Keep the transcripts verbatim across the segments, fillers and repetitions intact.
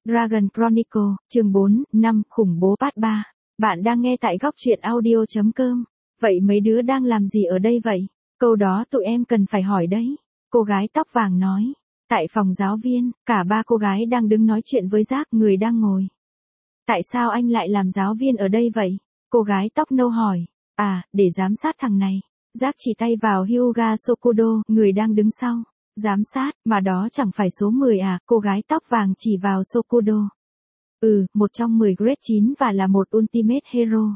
Dragon Chronicle, chương bốn, năm, khủng bố part ba. Bạn đang nghe tại góc truyện audio chấm com. Vậy mấy đứa đang làm gì ở đây vậy? Câu đó tụi em cần phải hỏi đấy. Cô gái tóc vàng nói. Tại phòng giáo viên, cả ba cô gái đang đứng nói chuyện với Jack, người đang ngồi. Tại sao anh lại làm giáo viên ở đây vậy? Cô gái tóc nâu hỏi. À, để giám sát thằng này. Jack chỉ tay vào Hyuga Sokudo, người đang đứng sau. Giám sát, mà đó chẳng phải số mười à, cô gái tóc vàng chỉ vào Sokudo. Ừ, một trong mười grade chín và là một Ultimate Hero.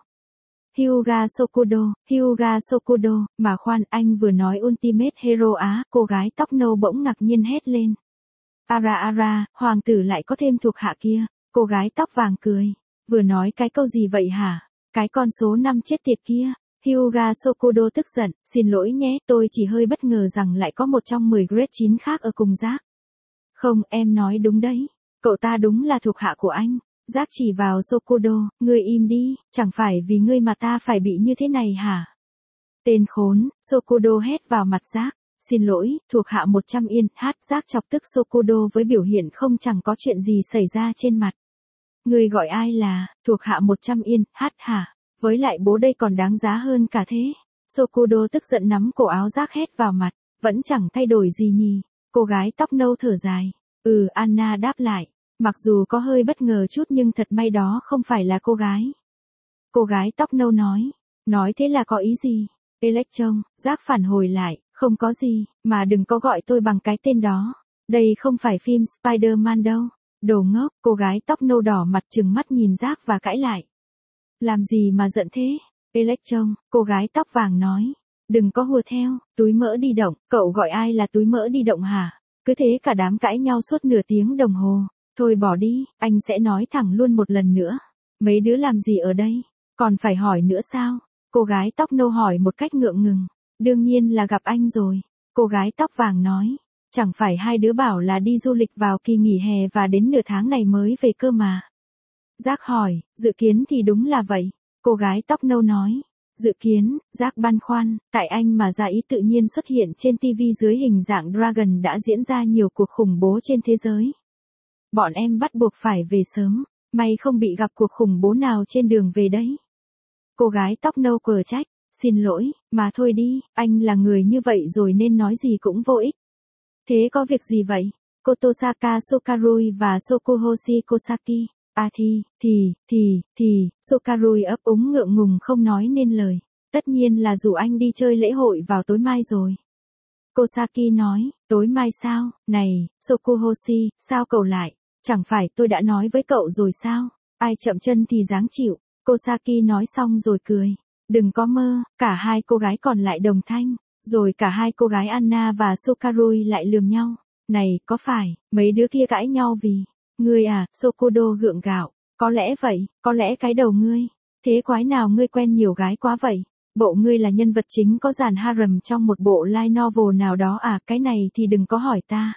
Hyuga Sokudo, Hyuga Sokudo, mà khoan, anh vừa nói Ultimate Hero á, cô gái tóc nâu bỗng ngạc nhiên hét lên. Ara ara, hoàng tử lại có thêm thuộc hạ kia, cô gái tóc vàng cười. Vừa nói cái câu gì vậy hả? Cái con số năm chết tiệt kia. Hyuga Sokudo tức giận, xin lỗi nhé, tôi chỉ hơi bất ngờ rằng lại có một trong mười grade chín khác ở cùng Jack. Không, em nói đúng đấy, cậu ta đúng là thuộc hạ của anh. Jack chỉ vào Sokudo, ngươi im đi, chẳng phải vì ngươi mà ta phải bị như thế này hả? Tên khốn, Sokudo hét vào mặt Jack, xin lỗi, thuộc hạ một trăm yên, hát. Jack chọc tức Sokudo với biểu hiện không chẳng có chuyện gì xảy ra trên mặt. Ngươi gọi ai là, thuộc hạ một trăm yên, hát hả? Với lại bố đây còn đáng giá hơn cả thế. Sokudo tức giận nắm cổ áo Jack hét vào mặt, vẫn chẳng thay đổi gì nhỉ. Cô gái tóc nâu thở dài. Ừ, Anna đáp lại. Mặc dù có hơi bất ngờ chút nhưng thật may đó không phải là cô gái. Cô gái tóc nâu nói. Nói thế là có ý gì? Electron, Jack phản hồi lại, không có gì, mà đừng có gọi tôi bằng cái tên đó. Đây không phải phim Spider-Man đâu. Đồ ngốc, cô gái tóc nâu đỏ mặt trừng mắt nhìn Jack và cãi lại. Làm gì mà giận thế? Electron, cô gái tóc vàng nói. Đừng có hùa theo, túi mỡ đi động, cậu gọi ai là túi mỡ đi động hả? Cứ thế cả đám cãi nhau suốt nửa tiếng đồng hồ. Thôi bỏ đi, anh sẽ nói thẳng luôn một lần nữa. Mấy đứa làm gì ở đây? Còn phải hỏi nữa sao? Cô gái tóc nâu hỏi một cách ngượng ngùng. Đương nhiên là gặp anh rồi. Cô gái tóc vàng nói. Chẳng phải hai đứa bảo là đi du lịch vào kỳ nghỉ hè và đến nửa tháng này mới về cơ mà. Jack hỏi, dự kiến thì đúng là vậy. Cô gái tóc nâu nói. Dự kiến, Jack băn khoăn, tại anh mà ra ý tự nhiên xuất hiện trên ti vi dưới hình dạng Dragon đã diễn ra nhiều cuộc khủng bố trên thế giới. Bọn em bắt buộc phải về sớm, may không bị gặp cuộc khủng bố nào trên đường về đấy. Cô gái tóc nâu quờ trách, xin lỗi, mà thôi đi, anh là người như vậy rồi nên nói gì cũng vô ích. Thế có việc gì vậy? Kotosaka Sokarui và Sokuhoshi Kosaki. À thì, thì, thì, thì, Sokarui ấp úng ngượng ngùng không nói nên lời. Tất nhiên là rủ anh đi chơi lễ hội vào tối mai rồi. Kosaki nói, tối mai sao? Này, Sokuhoshi, sao cậu lại? Chẳng phải tôi đã nói với cậu rồi sao? Ai chậm chân thì dáng chịu. Kosaki nói xong rồi cười. Đừng có mơ, cả hai cô gái còn lại đồng thanh. Rồi cả hai cô gái Anna và Sokarui lại lườm nhau. Này, có phải, mấy đứa kia cãi nhau vì... Ngươi à, Sokudo gượng gạo. Có lẽ vậy, có lẽ cái đầu ngươi. Thế quái nào ngươi quen nhiều gái quá vậy? Bộ ngươi là nhân vật chính có dàn harem trong một bộ light novel nào đó à? Cái này thì đừng có hỏi ta.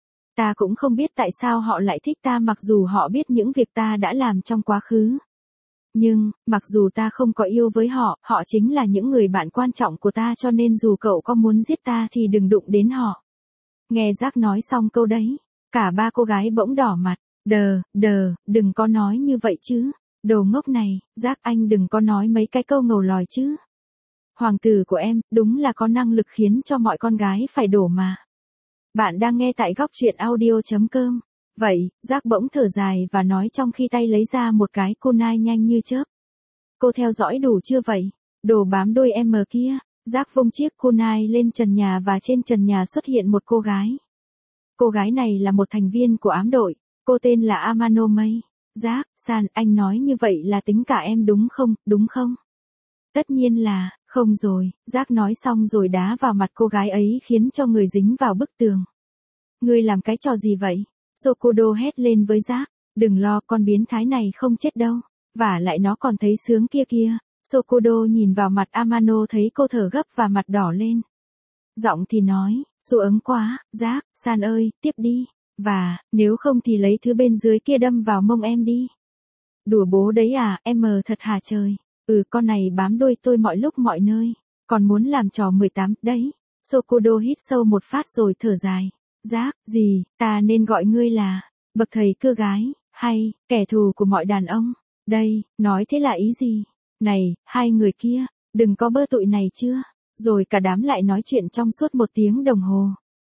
Ta cũng không biết tại sao họ lại thích ta mặc dù họ biết những việc ta đã làm trong quá khứ. Nhưng, mặc dù ta không có yêu với họ, họ chính là những người bạn quan trọng của ta cho nên dù cậu có muốn giết ta thì đừng đụng đến họ. Nghe Jack nói xong câu đấy, cả ba cô gái bỗng đỏ mặt. Đờ, đờ, đừng có nói như vậy chứ. Đồ ngốc này, Jack anh đừng có nói mấy cái câu ngầu lòi chứ. Hoàng tử của em, đúng là có năng lực khiến cho mọi con gái phải đổ mà. Bạn đang nghe tại góc truyện audio chấm com. Vậy, Jack bỗng thở dài và nói trong khi tay lấy ra một cái kunai nhanh như chớp. Cô theo dõi đủ chưa vậy? Đồ bám đuôi em mờ kia. Jack vung chiếc kunai lên trần nhà và trên trần nhà xuất hiện một cô gái. Cô gái này là một thành viên của ám đội. Cô tên là Amano Mei. Jack, San, anh nói như vậy là tính cả em đúng không, đúng không? Tất nhiên là, không rồi, Jack nói xong rồi đá vào mặt cô gái ấy khiến cho người dính vào bức tường. Ngươi làm cái trò gì vậy? Sokudo hét lên với Jack, đừng lo con biến thái này không chết đâu, và lại nó còn thấy sướng kia kia. Sokudo nhìn vào mặt Amano thấy cô thở gấp và mặt đỏ lên. Giọng thì nói, xu ấn quá, Jack, San ơi, tiếp đi. Và, nếu không thì lấy thứ bên dưới kia đâm vào mông em đi. Đùa bố đấy à, em mờ thật hả trời. Ừ, con này bám đuôi tôi mọi lúc mọi nơi. Còn muốn làm trò mười tám, đấy. Sokudo hít sâu một phát rồi thở dài. Jack, gì, ta nên gọi ngươi là, bậc thầy cưa gái, Hay, kẻ thù của mọi đàn ông. Đây, nói thế là ý gì? Này, hai người kia, đừng có bơ tụi này chưa? Rồi cả đám lại nói chuyện trong suốt một tiếng đồng hồ.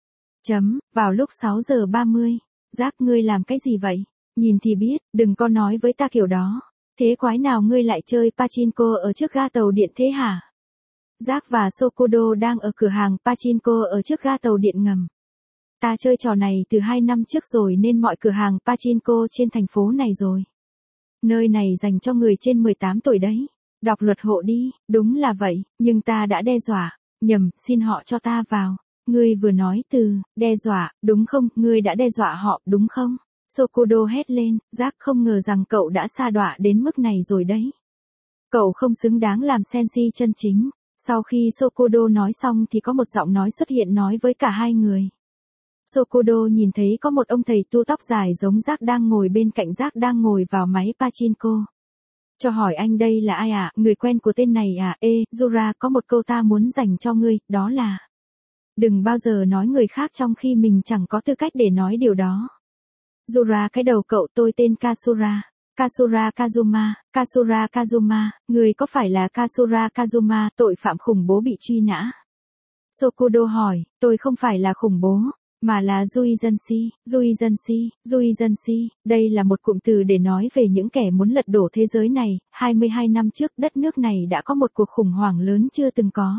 Chấm, vào lúc sáu giờ ba mươi. Giác, ngươi làm cái gì vậy? Nhìn thì biết, đừng có nói với ta kiểu đó. Thế quái nào ngươi lại chơi pachinko ở trước ga tàu điện thế hả? Giác và Sokodo đang ở cửa hàng pachinko ở trước ga tàu điện ngầm. Ta chơi trò này từ hai năm trước rồi nên mọi cửa hàng pachinko trên thành phố này rồi. Nơi này dành cho người trên mười tám tuổi đấy. Đọc luật hộ đi, đúng là vậy, nhưng ta đã đe dọa, nhầm, xin họ cho ta vào. Ngươi vừa nói từ, đe dọa, đúng không, ngươi đã đe dọa họ, đúng không? Sokodo hét lên, Giác không ngờ rằng cậu đã sa đọa đến mức này rồi đấy. Cậu không xứng đáng làm sensi chân chính. Sau khi Sokodo nói xong thì có một giọng nói xuất hiện nói với cả hai người. Sokodo nhìn thấy có một ông thầy tu tóc dài giống Giác đang ngồi bên cạnh Giác đang ngồi vào máy pachinko. Cho hỏi anh đây là ai ạ? À? Người quen của tên này à? Ê, Zura, có một câu ta muốn dành cho ngươi, đó là đừng bao giờ nói người khác trong khi mình chẳng có tư cách để nói điều đó. Zura, cái đầu cậu, tôi tên Kasura. Kasura Kazuma, Kasura Kazuma, người có phải là Kasura Kazuma, tội phạm khủng bố bị truy nã? Sokodo hỏi, tôi không phải là khủng bố, mà là Zuizenshi, Zuizenshi, Zuizenshi, đây là một cụm từ để nói về những kẻ muốn lật đổ thế giới này. hai mươi hai năm trước đất nước này đã có một cuộc khủng hoảng lớn chưa từng có.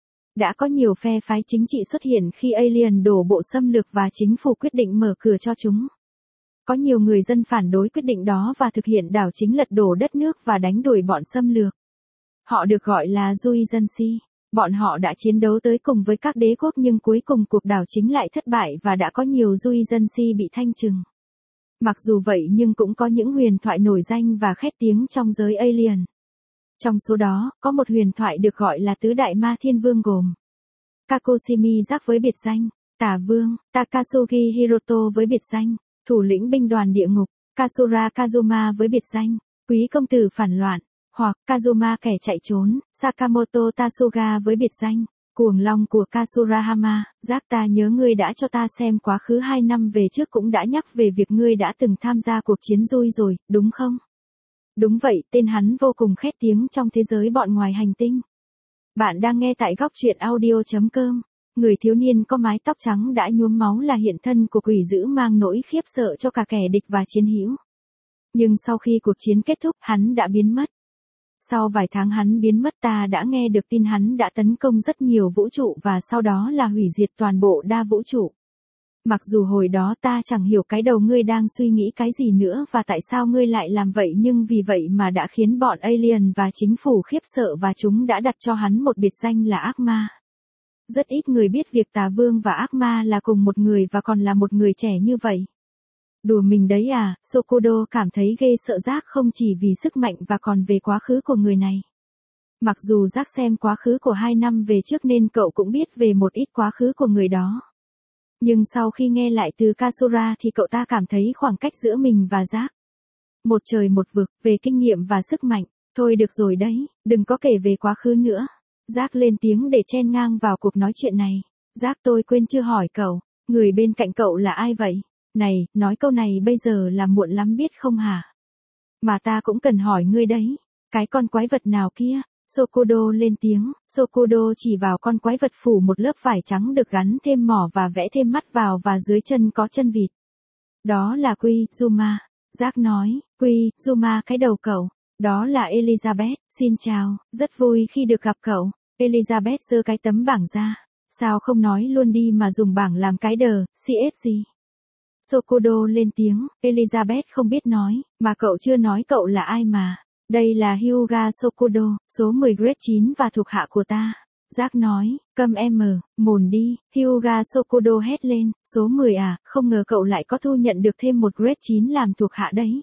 Đã có nhiều phe phái chính trị xuất hiện khi alien đổ bộ xâm lược và chính phủ quyết định mở cửa cho chúng. Có nhiều người dân phản đối quyết định đó và thực hiện đảo chính lật đổ đất nước và đánh đuổi bọn xâm lược. Họ được gọi là Zuizenshi. Bọn họ đã chiến đấu tới cùng với các đế quốc nhưng cuối cùng cuộc đảo chính lại thất bại và đã có nhiều Zuizenshi bị thanh trừng. Mặc dù vậy nhưng cũng có những huyền thoại nổi danh và khét tiếng trong giới alien. Trong số đó, có một huyền thoại được gọi là Tứ Đại Ma Thiên Vương gồm Kakoshimi Giác với biệt danh Tà Vương, Takasugi Hiroto với biệt danh Thủ lĩnh binh đoàn địa ngục, Kasura Kazuma với biệt danh Quý công tử phản loạn, hoặc Kazuma kẻ chạy trốn, Sakamoto Tasuga với biệt danh Cuồng Long của Kasurahama. Giác, ta nhớ ngươi đã cho ta xem quá khứ hai năm về trước cũng đã nhắc về việc ngươi đã từng tham gia cuộc chiến Dui rồi, đúng không? Đúng vậy, tên hắn vô cùng khét tiếng trong thế giới bọn ngoài hành tinh. Bạn đang nghe tại góc truyện audio chấm com. Người thiếu niên có mái tóc trắng đã nhuốm máu là hiện thân của quỷ dữ mang nỗi khiếp sợ cho cả kẻ địch và chiến hữu. Nhưng sau khi cuộc chiến kết thúc, hắn đã biến mất. Sau vài tháng hắn biến mất, ta đã nghe được tin hắn đã tấn công rất nhiều vũ trụ và sau đó là hủy diệt toàn bộ đa vũ trụ. Mặc dù hồi đó ta chẳng hiểu cái đầu ngươi đang suy nghĩ cái gì nữa và tại sao ngươi lại làm vậy, nhưng vì vậy mà đã khiến bọn alien và chính phủ khiếp sợ và chúng đã đặt cho hắn một biệt danh là ác ma. Rất ít người biết việc Tà Vương và ác ma là cùng một người và còn là một người trẻ như vậy. Đùa mình đấy à? Sokodo cảm thấy ghê sợ Giác không chỉ vì sức mạnh và còn về quá khứ của người này. Mặc dù Giác xem quá khứ của hai năm về trước nên cậu cũng biết về một ít quá khứ của người đó. Nhưng sau khi nghe lại từ Kasura thì cậu ta cảm thấy khoảng cách giữa mình và Giác một trời một vực về kinh nghiệm và sức mạnh. Thôi được rồi đấy, đừng có kể về quá khứ nữa. Giác lên tiếng để chen ngang vào cuộc nói chuyện này. Giác, tôi quên chưa hỏi cậu, người bên cạnh cậu là ai vậy? Này, nói câu này bây giờ là muộn lắm biết không hả? Mà ta cũng cần hỏi ngươi đấy. Cái con quái vật nào kia? Sokodo lên tiếng. Sokodo chỉ vào con quái vật phủ một lớp vải trắng được gắn thêm mỏ và vẽ thêm mắt vào và dưới chân có chân vịt. Đó là Quy, Zuma. Giác nói, Quy, Zuma cái đầu cậu. Đó là Elizabeth, xin chào, rất vui khi được gặp cậu. Elizabeth giơ cái tấm bảng ra. Sao không nói luôn đi mà dùng bảng làm cái đờ, xê ét gì? Sokodo lên tiếng, Elizabeth không biết nói, mà cậu chưa nói cậu là ai mà. Đây là Hyuga Sokodo, số mười grade chín và thuộc hạ của ta. Giác nói, câm em mờ, mồn đi. Hyuga Sokodo hét lên, số mười à, không ngờ cậu lại có thu nhận được thêm một grade chín làm thuộc hạ đấy.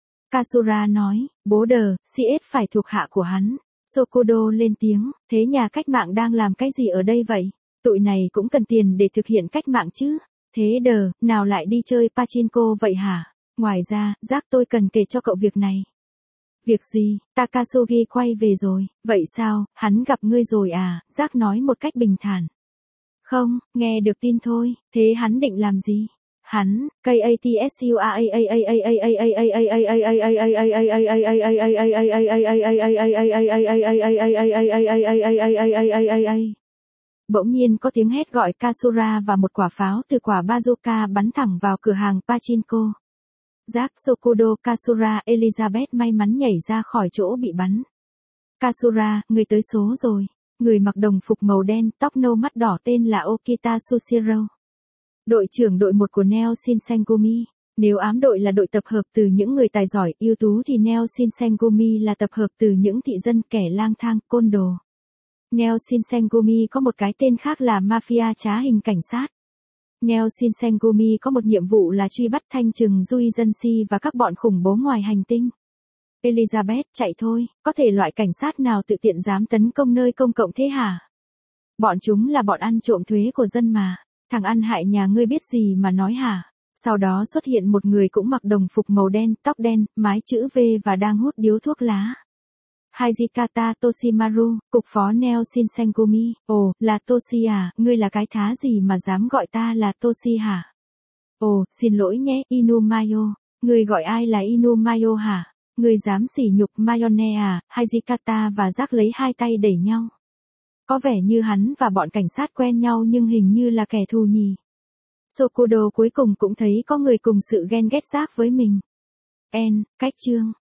Kasura nói, bố đờ, xê ét phải thuộc hạ của hắn. Sokodo lên tiếng, thế nhà cách mạng đang làm cái gì ở đây vậy? Tụi này cũng cần tiền để thực hiện cách mạng chứ. Thế đờ, nào lại đi chơi pachinko vậy hả? Ngoài ra, Giác tôi cần kể cho cậu việc này. Việc gì? Takasugi quay về rồi. Vậy sao, hắn gặp ngươi rồi à? Giác nói một cách bình thản. Không, nghe được tin thôi. Thế hắn định làm gì? Hắn, K A T S U A A A A A A A A A A A A. Bỗng nhiên có tiếng hét gọi Kasura và một quả pháo từ quả bazooka bắn thẳng vào cửa hàng pachinko. Giáp Sokudo Kasura Elizabeth may mắn nhảy ra khỏi chỗ bị bắn. Kasura, người tới số rồi. Người mặc đồng phục màu đen, tóc nâu mắt đỏ tên là Okita Sushiro. Đội trưởng đội một của Neo Shinsengumi. Nếu ám đội là đội tập hợp từ những người tài giỏi, ưu tú thì Neo Shinsengumi là tập hợp từ những thị dân kẻ lang thang, côn đồ. Neo Shinsengumi có một cái tên khác là Mafia trá hình cảnh sát. Neo Shinsengumi có một nhiệm vụ là truy bắt thanh trừng Yui Zanshi và các bọn khủng bố ngoài hành tinh. Elizabeth, chạy thôi, có thể loại cảnh sát nào tự tiện dám tấn công nơi công cộng thế hả? Bọn chúng là bọn ăn trộm thuế của dân mà. Thằng ăn hại nhà ngươi biết gì mà nói hả? Sau đó xuất hiện một người cũng mặc đồng phục màu đen, tóc đen, mái chữ V và đang hút điếu thuốc lá. Hijikata Toshimaru, cục phó Neo Shinsengumi. Ồ, là Toshi à, ngươi là cái thá gì mà dám gọi ta là Toshi hả? Ồ, xin lỗi nhé, Inumayo. Ngươi gọi ai là Inumayo hả? Ngươi dám sỉ nhục Mayone à? Hijikata và Jack lấy hai tay đẩy nhau. Có vẻ như hắn và bọn cảnh sát quen nhau nhưng hình như là kẻ thù nhỉ. Sokudo cuối cùng cũng thấy có người cùng sự ghen ghét Jack với mình. En, cách chương.